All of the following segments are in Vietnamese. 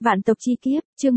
Vạn tộc chi kiếp, chương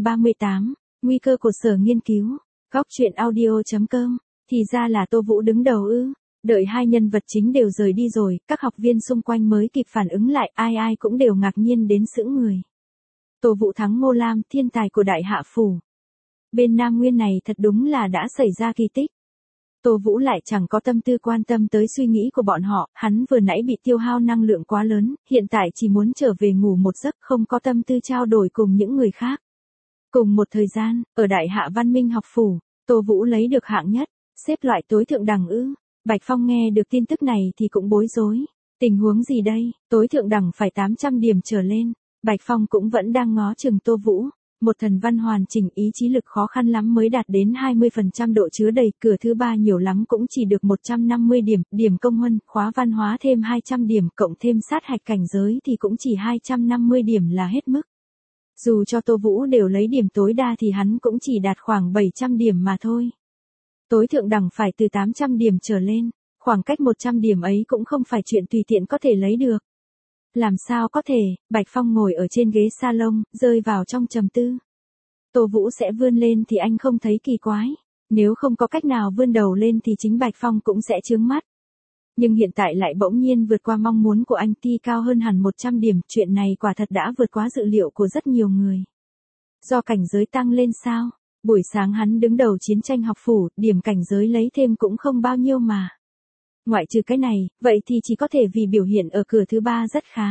138, nguy cơ của sở nghiên cứu. Góc truyện audio.com, thì ra là Tô Vũ đứng đầu ư. Đợi hai nhân vật chính đều rời đi rồi, các học viên xung quanh mới kịp phản ứng lại, ai ai cũng đều ngạc nhiên đến sững người. Tô Vũ thắng Ngô Lam, thiên tài của Đại Hạ Phủ. Bên Nam Nguyên này thật đúng là đã xảy ra kỳ tích. Tô Vũ lại chẳng có tâm tư quan tâm tới suy nghĩ của bọn họ, hắn vừa nãy bị tiêu hao năng lượng quá lớn, hiện tại chỉ muốn trở về ngủ một giấc, không có tâm tư trao đổi cùng những người khác. Cùng một thời gian, ở Đại Hạ Văn Minh học phủ, Tô Vũ lấy được hạng nhất, xếp loại tối thượng đẳng ư. Bạch Phong nghe được tin tức này thì cũng bối rối. Tình huống gì đây, tối thượng đẳng phải 800 điểm trở lên. Bạch Phong cũng vẫn đang ngó chừng Tô Vũ. Một thần văn hoàn chỉnh ý chí lực khó khăn lắm mới đạt đến 20% độ chứa đầy, cửa thứ 3 nhiều lắm cũng chỉ được 150 điểm, điểm công huân, khóa văn hóa thêm 200 điểm, cộng thêm sát hạch cảnh giới thì cũng chỉ 250 điểm là hết mức. Dù cho Tô Vũ đều lấy điểm tối đa thì hắn cũng chỉ đạt khoảng 700 điểm mà thôi. Tối thượng đẳng phải từ 800 điểm trở lên, khoảng cách 100 điểm ấy cũng không phải chuyện tùy tiện có thể lấy được. Làm sao có thể, Bạch Phong ngồi ở trên ghế salon, rơi vào trong trầm tư. Tô Vũ sẽ vươn lên thì anh không thấy kỳ quái, nếu không có cách nào vươn đầu lên thì chính Bạch Phong cũng sẽ chướng mắt. Nhưng hiện tại lại bỗng nhiên vượt qua mong muốn của anh, thi cao hơn hẳn 100 điểm, chuyện này quả thật đã vượt quá dự liệu của rất nhiều người. Do cảnh giới tăng lên sao? Buổi sáng hắn đứng đầu chiến tranh học phủ, điểm cảnh giới lấy thêm cũng không bao nhiêu mà. Ngoại trừ cái này, vậy thì chỉ có thể vì biểu hiện ở cửa thứ 3 rất khá.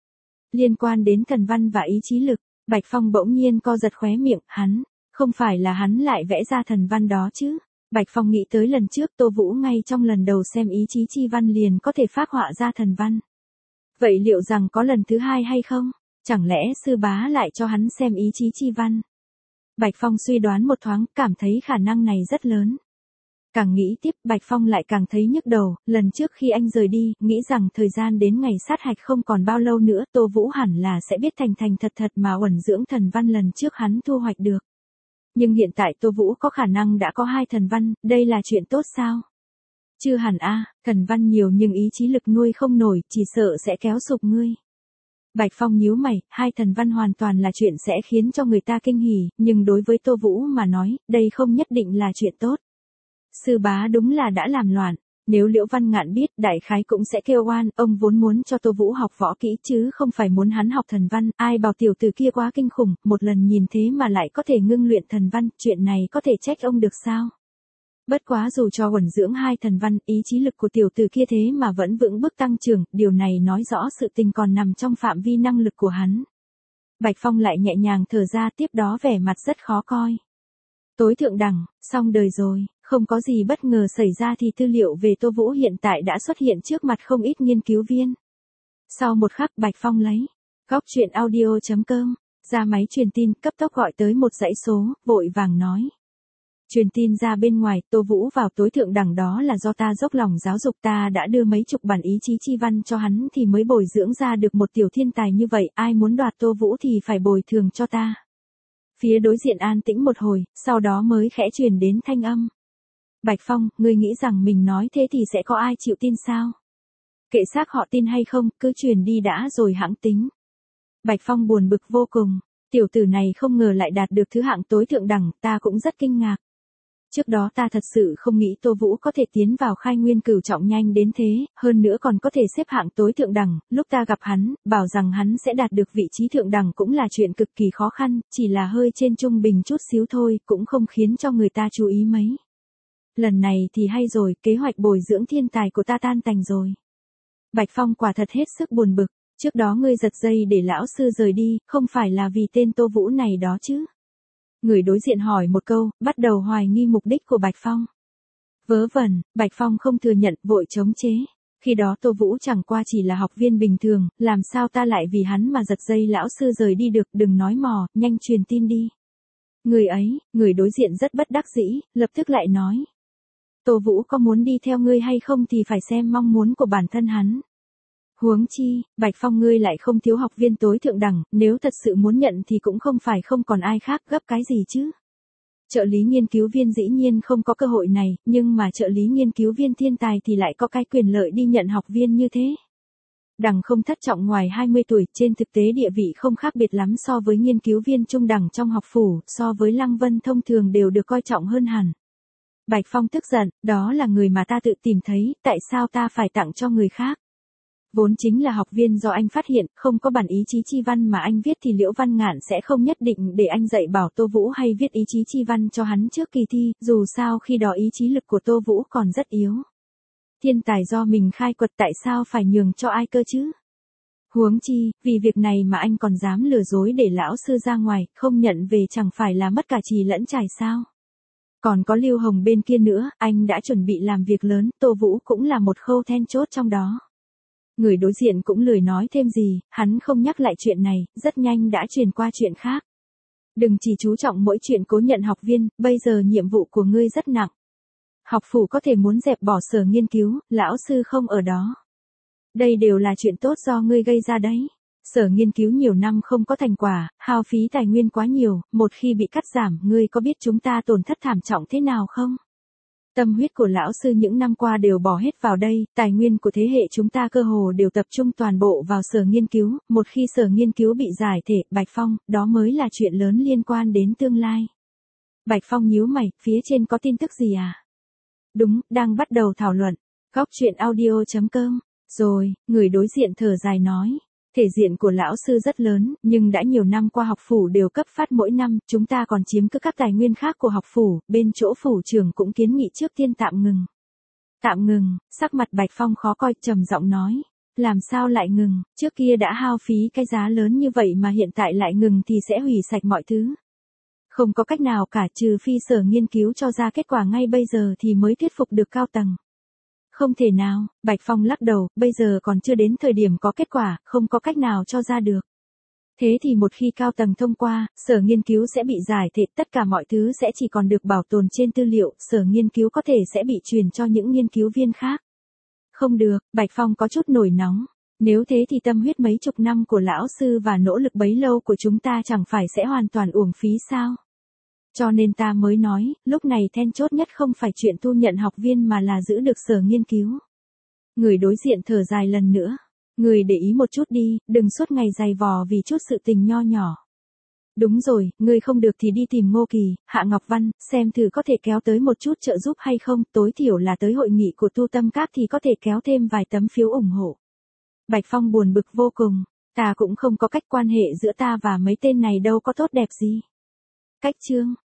Liên quan đến thần văn và ý chí lực, Bạch Phong bỗng nhiên co giật khóe miệng, không phải là hắn lại vẽ ra thần văn đó chứ. Bạch Phong nghĩ tới lần trước Tô Vũ ngay trong lần đầu xem ý chí chi văn liền có thể phác họa ra thần văn. Vậy liệu rằng có lần thứ 2 hay không? Chẳng lẽ sư bá lại cho hắn xem ý chí chi văn? Bạch Phong suy đoán một thoáng, cảm thấy khả năng này rất lớn. Càng nghĩ tiếp, Bạch Phong lại càng thấy nhức đầu, lần trước khi anh rời đi, nghĩ rằng thời gian đến ngày sát hạch không còn bao lâu nữa, Tô Vũ hẳn là sẽ biết thành thành thật thật mà uẩn dưỡng thần văn lần trước hắn thu hoạch được. Nhưng hiện tại Tô Vũ có khả năng đã có 2 thần văn, đây là chuyện tốt sao? Chưa hẳn thần văn nhiều nhưng ý chí lực nuôi không nổi, chỉ sợ sẽ kéo sụp ngươi. Bạch Phong nhíu mày, 2 thần văn hoàn toàn là chuyện sẽ khiến cho người ta kinh hỉ, nhưng đối với Tô Vũ mà nói, đây không nhất định là chuyện tốt. Sư bá đúng là đã làm loạn, nếu Liễu Văn Ngạn biết đại khái cũng sẽ kêu oan, ông vốn muốn cho Tô Vũ học võ kỹ chứ không phải muốn hắn học thần văn, ai bảo tiểu tử kia quá kinh khủng, một lần nhìn thế mà lại có thể ngưng luyện thần văn, chuyện này có thể trách ông được sao? Bất quá dù cho uẩn dưỡng 2 thần văn, ý chí lực của tiểu tử kia thế mà vẫn vững bước tăng trưởng, điều này nói rõ sự tình còn nằm trong phạm vi năng lực của hắn. Bạch Phong lại nhẹ nhàng thở ra, tiếp đó vẻ mặt rất khó coi. Tối thượng đẳng, xong đời rồi, không có gì bất ngờ xảy ra thì tư liệu về Tô Vũ hiện tại đã xuất hiện trước mặt không ít nghiên cứu viên. Sau một khắc Bạch Phong lấy góc truyện audio.com ra máy truyền tin, cấp tốc gọi tới một dãy số, vội vàng nói. Truyền tin ra bên ngoài, Tô Vũ vào tối thượng đẳng đó là do ta dốc lòng giáo dục, ta đã đưa mấy chục bản ý chí chi văn cho hắn thì mới bồi dưỡng ra được một tiểu thiên tài như vậy, ai muốn đoạt Tô Vũ thì phải bồi thường cho ta. Phía đối diện an tĩnh một hồi, sau đó mới khẽ truyền đến thanh âm. Bạch Phong, ngươi nghĩ rằng mình nói thế thì sẽ có ai chịu tin sao? Kệ xác họ tin hay không, cứ truyền đi đã rồi hãng tính. Bạch Phong buồn bực vô cùng, tiểu tử này không ngờ lại đạt được thứ hạng tối thượng đẳng, ta cũng rất kinh ngạc. Trước đó ta thật sự không nghĩ Tô Vũ có thể tiến vào khai nguyên cửu trọng nhanh đến thế, hơn nữa còn có thể xếp hạng tối thượng đẳng, lúc ta gặp hắn, bảo rằng hắn sẽ đạt được vị trí thượng đẳng cũng là chuyện cực kỳ khó khăn, chỉ là hơi trên trung bình chút xíu thôi, cũng không khiến cho người ta chú ý mấy. Lần này thì hay rồi, kế hoạch bồi dưỡng thiên tài của ta tan tành rồi. Bạch Phong quả thật hết sức buồn bực, trước đó ngươi giật dây để lão sư rời đi, không phải là vì tên Tô Vũ này đó chứ? Người đối diện hỏi một câu, bắt đầu hoài nghi mục đích của Bạch Phong. Vớ vẩn, Bạch Phong không thừa nhận, vội chống chế. Khi đó Tô Vũ chẳng qua chỉ là học viên bình thường, làm sao ta lại vì hắn mà giật dây lão sư rời đi được, đừng nói mò, nhanh truyền tin đi. Người đối diện rất bất đắc dĩ, lập tức lại nói. Tô Vũ có muốn đi theo ngươi hay không thì phải xem mong muốn của bản thân hắn. Huống chi, Bạch Phong ngươi lại không thiếu học viên tối thượng đẳng, nếu thật sự muốn nhận thì cũng không phải không còn ai khác, gấp cái gì chứ. Trợ lý nghiên cứu viên dĩ nhiên không có cơ hội này, nhưng mà trợ lý nghiên cứu viên thiên tài thì lại có cái quyền lợi đi nhận học viên như thế. Đằng không thất trọng ngoài 20 tuổi, trên thực tế địa vị không khác biệt lắm so với nghiên cứu viên trung đẳng trong học phủ, so với Lăng Vân thông thường đều được coi trọng hơn hẳn. Bạch Phong tức giận, đó là người mà ta tự tìm thấy, tại sao ta phải tặng cho người khác? Vốn chính là học viên do anh phát hiện, không có bản ý chí chi văn mà anh viết thì Liễu Văn Ngạn sẽ không nhất định để anh dạy bảo Tô Vũ hay viết ý chí chi văn cho hắn trước kỳ thi, dù sao khi đó ý chí lực của Tô Vũ còn rất yếu. Thiên tài do mình khai quật tại sao phải nhường cho ai cơ chứ? Huống chi, vì việc này mà anh còn dám lừa dối để lão sư ra ngoài, không nhận về chẳng phải là mất cả trì lẫn trải sao? Còn có Lưu Hồng bên kia nữa, anh đã chuẩn bị làm việc lớn, Tô Vũ cũng là một khâu then chốt trong đó. Người đối diện cũng lười nói thêm gì, hắn không nhắc lại chuyện này, rất nhanh đã chuyển qua chuyện khác. Đừng chỉ chú trọng mỗi chuyện cố nhận học viên, bây giờ nhiệm vụ của ngươi rất nặng. Học phủ có thể muốn dẹp bỏ sở nghiên cứu, lão sư không ở đó. Đây đều là chuyện tốt do ngươi gây ra đấy. Sở nghiên cứu nhiều năm không có thành quả, hao phí tài nguyên quá nhiều, một khi bị cắt giảm, ngươi có biết chúng ta tổn thất thảm trọng thế nào không? Tâm huyết của lão sư những năm qua đều bỏ hết vào đây, tài nguyên của thế hệ chúng ta cơ hồ đều tập trung toàn bộ vào sở nghiên cứu, một khi sở nghiên cứu bị giải thể, Bạch Phong, đó mới là chuyện lớn liên quan đến tương lai. Bạch Phong nhíu mày, phía trên có tin tức gì à? Đúng, đang bắt đầu thảo luận. Góc truyện audio.com. Rồi, người đối diện thở dài nói. Thể diện của lão sư rất lớn, nhưng đã nhiều năm qua học phủ đều cấp phát mỗi năm, chúng ta còn chiếm cứ các tài nguyên khác của học phủ, bên chỗ phủ trưởng cũng kiến nghị trước tiên tạm ngừng. Tạm ngừng, sắc mặt Bạch Phong khó coi, trầm giọng nói. Làm sao lại ngừng, trước kia đã hao phí cái giá lớn như vậy mà hiện tại lại ngừng thì sẽ hủy sạch mọi thứ. Không có cách nào cả, trừ phi sở nghiên cứu cho ra kết quả ngay bây giờ thì mới thuyết phục được cao tầng. Không thể nào, Bạch Phong lắc đầu, bây giờ còn chưa đến thời điểm có kết quả, không có cách nào cho ra được. Thế thì một khi cao tầng thông qua, sở nghiên cứu sẽ bị giải thể, tất cả mọi thứ sẽ chỉ còn được bảo tồn trên tư liệu, sở nghiên cứu có thể sẽ bị truyền cho những nghiên cứu viên khác. Không được, Bạch Phong có chút nổi nóng. Nếu thế thì tâm huyết mấy chục năm của lão sư và nỗ lực bấy lâu của chúng ta chẳng phải sẽ hoàn toàn uổng phí sao? Cho nên ta mới nói, lúc này then chốt nhất không phải chuyện thu nhận học viên mà là giữ được sở nghiên cứu. Người đối diện thở dài lần nữa. Người để ý một chút đi, đừng suốt ngày dày vò vì chút sự tình nho nhỏ. Đúng rồi, người không được thì đi tìm Ngô Kỳ, Hạ Ngọc Văn, xem thử có thể kéo tới một chút trợ giúp hay không, tối thiểu là tới hội nghị của Tu Tâm Các thì có thể kéo thêm vài tấm phiếu ủng hộ. Bạch Phong buồn bực vô cùng, ta cũng không có cách quan hệ giữa ta và mấy tên này đâu có tốt đẹp gì. Cách chương